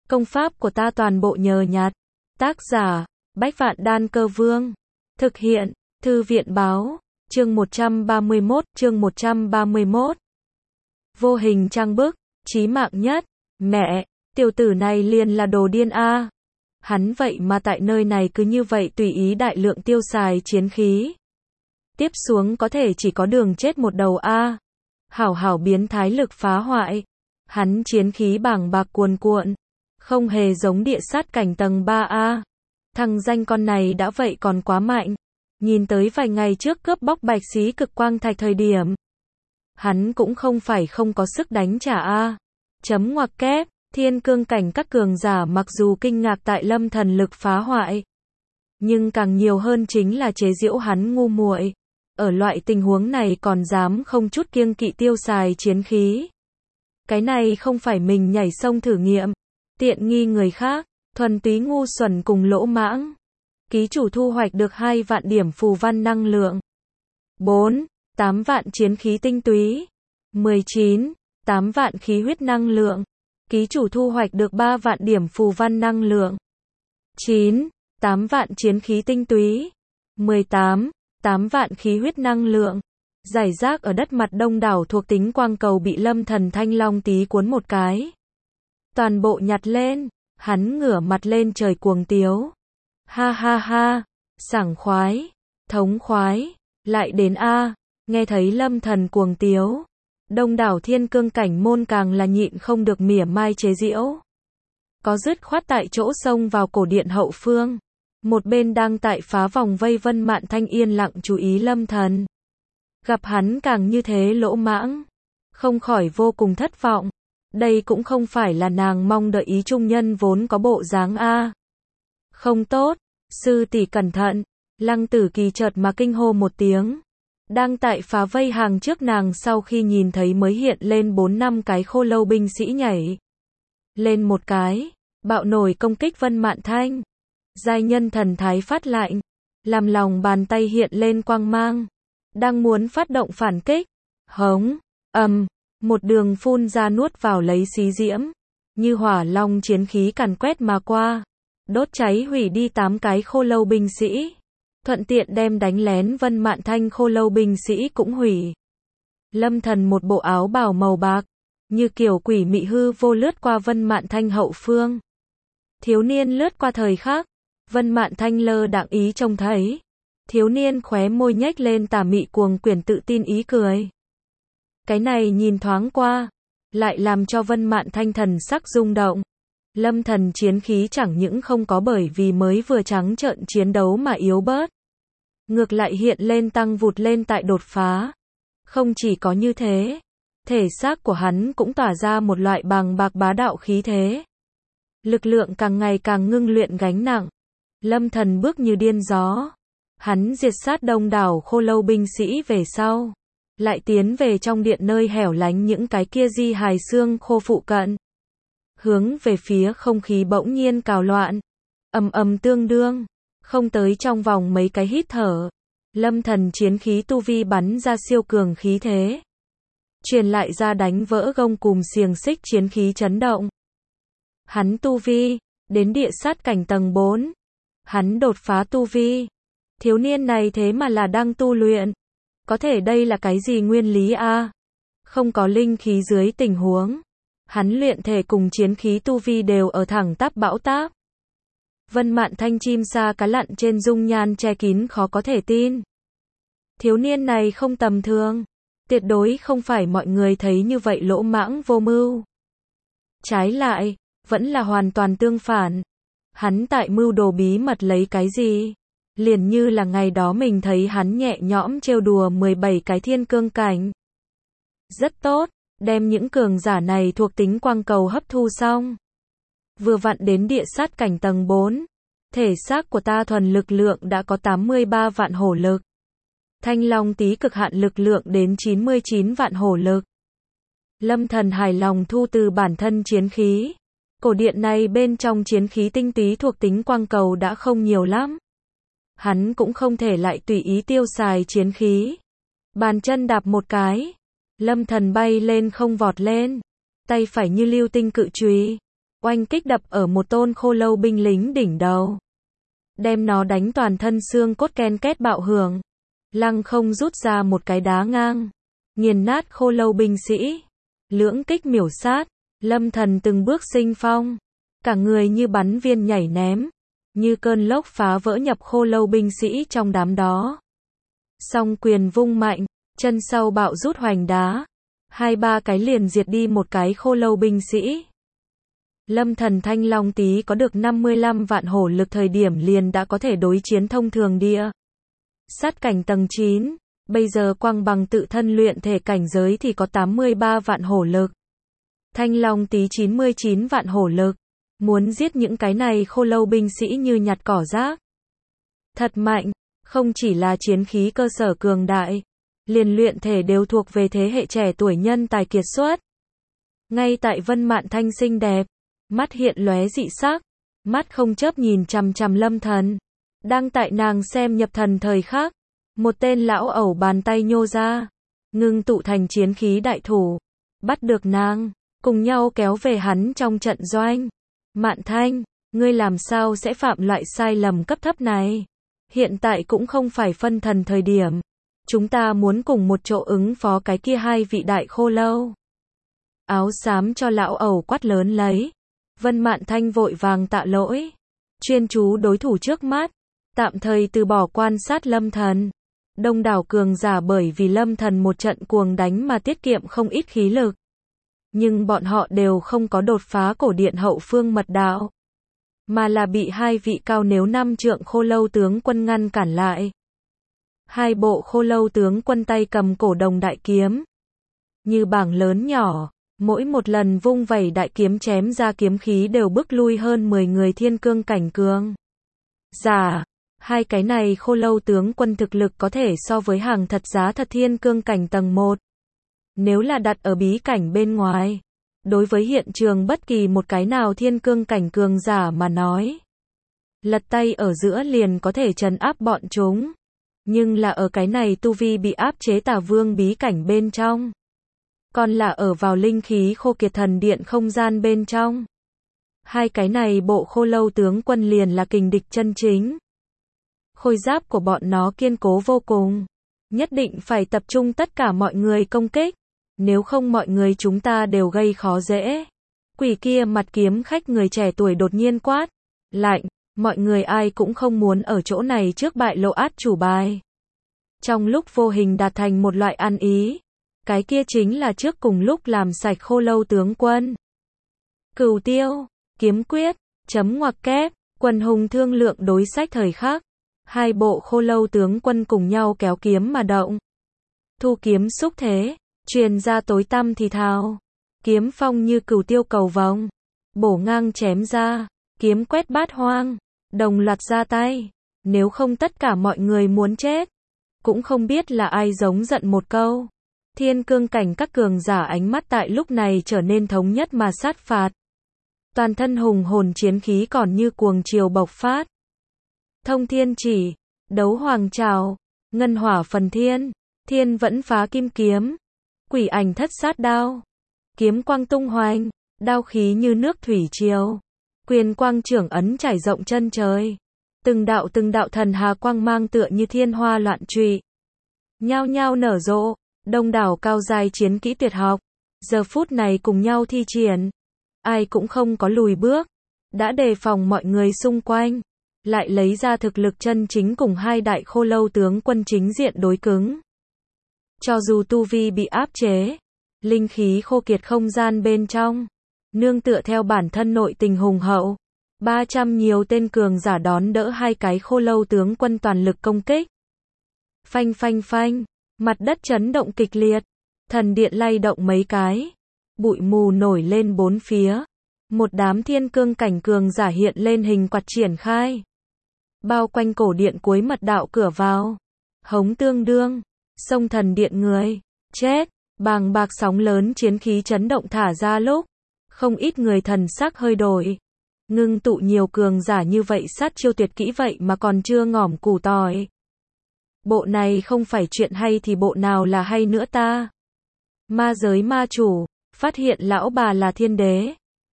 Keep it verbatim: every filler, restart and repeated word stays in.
Công pháp của ta toàn bộ nhờ nhặt. Tác giả, Bách Vạn Đan Cơ Vương. Thực hiện, Thư viện Báo. Chương một trăm ba mươi mốt, chương một trăm ba mươi mốt. Vô hình trang bức, chí mạng nhất. Mẹ, tiểu tử này liền là đồ điên a. Hắn vậy mà tại nơi này cứ như vậy tùy ý đại lượng tiêu xài chiến khí. Tiếp xuống có thể chỉ có đường chết một đầu a. Hảo hảo biến thái lực phá hoại. Hắn chiến khí bàng bạc cuồn cuộn. Không hề giống địa sát cảnh tầng ba a. Thằng danh con này đã vậy còn quá mạnh. Nhìn tới vài ngày trước cướp bóc bạch xí cực quang thạch thời điểm. Hắn cũng không phải không có sức đánh trả a. Chấm ngoặc kép, thiên cương cảnh các cường giả mặc dù kinh ngạc tại Lâm Thần lực phá hoại. Nhưng càng nhiều hơn chính là chế giễu hắn ngu muội. Ở loại tình huống này còn dám không chút kiêng kỵ tiêu xài chiến khí. Cái này không phải mình nhảy sông thử nghiệm. Tiện nghi người khác, thuần túy ngu xuẩn cùng lỗ mãng. Ký chủ thu hoạch được hai vạn điểm phù văn năng lượng. bốn. tám vạn chiến khí tinh túy. mười chín. tám vạn khí huyết năng lượng. Ký chủ thu hoạch được ba vạn điểm phù văn năng lượng. chín. tám vạn chiến khí tinh túy. mười tám. tám vạn khí huyết năng lượng. Giải rác ở đất mặt đông đảo thuộc tính quang cầu bị Lâm Thần thanh long tí cuốn một cái. Toàn bộ nhặt lên, hắn ngửa mặt lên trời cuồng tiếu. Ha ha ha, sảng khoái, thống khoái, lại đến a. Nghe thấy Lâm Thần cuồng tiếu, đông đảo thiên cương cảnh môn càng là nhịn không được mỉa mai chế giễu. Có dứt khoát tại chỗ xông vào cổ điện hậu phương. Một bên đang tại phá vòng vây Vân Mạn Thanh yên lặng chú ý Lâm Thần. Gặp hắn càng như thế lỗ mãng, không khỏi vô cùng thất vọng. Đây cũng không phải là nàng mong đợi ý trung nhân vốn có bộ dáng a. Không tốt, sư tỷ cẩn thận. Lăng Tử Kỳ chợt mà kinh hô một tiếng. Đang tại phá vây hàng trước nàng sau khi nhìn thấy mới hiện lên bốn năm cái khô lâu binh sĩ nhảy lên một cái, bạo nổi công kích Vân Mạn Thanh. Giai nhân thần thái phát lạnh, làm lòng bàn tay hiện lên quang mang, đang muốn phát động phản kích. Hống, ầm, một đường phun ra nuốt vào lấy xí diễm, như hỏa long chiến khí càn quét mà qua, đốt cháy hủy đi tám cái khô lâu binh sĩ, thuận tiện đem đánh lén Vân Mạn Thanh khô lâu binh sĩ cũng hủy. Lâm Thần một bộ áo bào màu bạc, như kiểu quỷ mị hư vô lướt qua Vân Mạn Thanh hậu phương. Thiếu niên lướt qua thời khắc, Vân Mạn Thanh lơ đãng ý trông thấy. Thiếu niên khóe môi nhếch lên tà mị cuồng quyển tự tin ý cười. Cái này nhìn thoáng qua, lại làm cho Vân Mạn Thanh thần sắc rung động. Lâm Thần chiến khí chẳng những không có bởi vì mới vừa trắng trợn chiến đấu mà yếu bớt. Ngược lại hiện lên tăng vụt lên tại đột phá. Không chỉ có như thế, thể xác của hắn cũng tỏa ra một loại bàng bạc bá đạo khí thế. Lực lượng càng ngày càng ngưng luyện gánh nặng. Lâm Thần bước như điên gió. Hắn diệt sát đông đảo khô lâu binh sĩ về sau. Lại tiến về trong điện nơi hẻo lánh những cái kia di hài xương khô phụ cận. Hướng về phía không khí bỗng nhiên cào loạn. Ầm ầm tương đương. Không tới trong vòng mấy cái hít thở. Lâm Thần chiến khí tu vi bắn ra siêu cường khí thế. Truyền lại ra đánh vỡ gông cùm xiềng xích chiến khí chấn động. Hắn tu vi, đến địa sát cảnh tầng bốn. Hắn đột phá tu vi. Thiếu niên này thế mà là đang tu luyện. Có thể đây là cái gì nguyên lý a? Không có linh khí dưới tình huống. Hắn luyện thể cùng chiến khí tu vi đều ở thẳng tắp bão táp. Vân Mạn Thanh chim sa cá lặn trên dung nhan che kín khó có thể tin. Thiếu niên này không tầm thường. Tuyệt đối không phải mọi người thấy như vậy lỗ mãng vô mưu. Trái lại, vẫn là hoàn toàn tương phản. Hắn tại mưu đồ bí mật lấy cái gì? Liền như là ngày đó mình thấy hắn nhẹ nhõm trêu đùa mười bảy cái thiên cương cảnh. Rất tốt, đem những cường giả này thuộc tính quang cầu hấp thu xong. Vừa vặn đến địa sát cảnh tầng bốn. Thể xác của ta thuần lực lượng đã có tám mươi ba vạn hổ lực. Thanh long tí cực hạn lực lượng đến chín mươi chín vạn hổ lực. Lâm Thần hài lòng thu từ bản thân chiến khí. Cổ điện này bên trong chiến khí tinh túy thuộc tính quang cầu đã không nhiều lắm. Hắn cũng không thể lại tùy ý tiêu xài chiến khí. Bàn chân đạp một cái. Lâm Thần bay lên không vọt lên. Tay phải như lưu tinh cự chùy. oanh kích đập ở một tôn khô lâu binh lính đỉnh đầu. Đem nó đánh toàn thân xương cốt ken két bạo hưởng. Lăng không rút ra một cái đá ngang. Nghiền nát khô lâu binh sĩ. Lưỡng kích miểu sát. Lâm Thần từng bước sinh phong. Cả người như bắn viên nhảy ném. Như cơn lốc phá vỡ nhập khô lâu binh sĩ trong đám đó. Song quyền vung mạnh. Chân sau bạo rút hoành đá. Hai ba cái liền diệt đi một cái khô lâu binh sĩ. Lâm Thần Thanh Long Tí có được năm mươi lăm vạn hổ lực thời điểm liền đã có thể đối chiến thông thường địa sát cảnh tầng chín, bây giờ quang bằng tự thân luyện thể cảnh giới thì có tám mươi ba vạn hổ lực. Thanh Long Tí chín mươi chín vạn hổ lực, muốn giết những cái này khô lâu binh sĩ như nhặt cỏ rác. Thật mạnh, không chỉ là chiến khí cơ sở cường đại, liền luyện thể đều thuộc về thế hệ trẻ tuổi nhân tài kiệt xuất. Ngay tại Vân Mạn Thanh xinh đẹp, mắt hiện lóe dị sắc, mắt không chớp nhìn chằm chằm Lâm Thần. Đang tại nàng xem nhập thần thời khắc, một tên lão ẩu bàn tay nhô ra, ngưng tụ thành chiến khí đại thủ, bắt được nàng, cùng nhau kéo về hắn trong trận doanh. Mạn Thanh, ngươi làm sao sẽ phạm loại sai lầm cấp thấp này? Hiện tại cũng không phải phân thần thời điểm. Chúng ta muốn cùng một chỗ ứng phó cái kia hai vị đại khô lâu. Áo xám cho lão ẩu quát lớn lấy. Vân Mạn Thanh vội vàng tạ lỗi. Chuyên chú đối thủ trước mắt. Tạm thời từ bỏ quan sát Lâm Thần. Đông đảo cường giả bởi vì Lâm Thần một trận cuồng đánh mà tiết kiệm không ít khí lực. Nhưng bọn họ đều không có đột phá cổ điện hậu phương mật đạo. Mà là bị hai vị cao nếu năm trượng khô lâu tướng quân ngăn cản lại. Hai bộ khô lâu tướng quân tay cầm cổ đồng đại kiếm. Như bảng lớn nhỏ, mỗi một lần vung vẩy đại kiếm chém ra kiếm khí đều bức lui hơn mười người thiên cương cảnh cường. Giả, hai cái này khô lâu tướng quân thực lực có thể so với hàng thật giá thật thiên cương cảnh tầng một. Nếu là đặt ở bí cảnh bên ngoài, đối với hiện trường bất kỳ một cái nào thiên cương cảnh cường giả mà nói, lật tay ở giữa liền có thể trấn áp bọn chúng. Nhưng là ở cái này tu vi bị áp chế Tà Vương bí cảnh bên trong. Còn là ở vào linh khí khô kiệt thần điện không gian bên trong. Hai cái này bộ khô lâu tướng quân liền là kình địch chân chính. Khôi giáp của bọn nó kiên cố vô cùng. Nhất định phải tập trung tất cả mọi người công kích. Nếu không mọi người chúng ta đều gây khó dễ. Quỷ kia mặt kiếm khách người trẻ tuổi đột nhiên quát. Lạnh, mọi người ai cũng không muốn ở chỗ này trước bại lộ át chủ bài. Trong lúc vô hình đạt thành một loại ăn ý. Cái kia chính là trước cùng lúc làm sạch khô lâu tướng quân. Cửu tiêu, kiếm quyết, chấm ngoặc kép, quần hùng thương lượng đối sách thời khắc. Hai bộ khô lâu tướng quân cùng nhau kéo kiếm mà động. Thu kiếm xúc thế, truyền ra tối tăm thì thào. Kiếm phong như cửu tiêu cầu vồng. Bổ ngang chém ra, kiếm quét bát hoang. Đồng loạt ra tay. Nếu không tất cả mọi người muốn chết. Cũng không biết là ai giống giận một câu. Thiên cương cảnh các cường giả ánh mắt tại lúc này trở nên thống nhất mà sát phạt. Toàn thân hùng hồn chiến khí còn như cuồng triều bộc phát. Thông thiên chỉ, đấu hoàng trào, ngân hỏa phần thiên, thiên vẫn phá kim kiếm, quỷ ảnh thất sát đao, kiếm quang tung hoành, đao khí như nước thủy triều, quyền quang trưởng ấn trải rộng chân trời. Từng đạo từng đạo thần hà quang mang tựa như thiên hoa loạn trụy, nhao nhao nở rộ. Đông đảo cao giai chiến kỹ tuyệt học, giờ phút này cùng nhau thi triển. Ai cũng không có lùi bước, đã đề phòng mọi người xung quanh, lại lấy ra thực lực chân chính cùng hai đại khô lâu tướng quân chính diện đối cứng. Cho dù tu vi bị áp chế, linh khí khô kiệt không gian bên trong, nương tựa theo bản thân nội tình hùng hậu, ba trăm nhiều tên cường giả đón đỡ hai cái khô lâu tướng quân toàn lực công kích. Phanh phanh phanh. Mặt đất chấn động kịch liệt, thần điện lay động mấy cái, bụi mù nổi lên bốn phía, một đám thiên cương cảnh cường giả hiện lên hình quạt triển khai, bao quanh cổ điện cuối mật đạo cửa vào, hống tương đương, xông thần điện người, chết, bàng bạc sóng lớn chiến khí chấn động thả ra lúc, không ít người thần sắc hơi đổi, ngưng tụ nhiều cường giả như vậy sát chiêu tuyệt kỹ vậy mà còn chưa ngỏm củ tỏi. Bộ này không phải chuyện hay thì bộ nào là hay nữa ta? Ma giới ma chủ, phát hiện lão bà là thiên đế,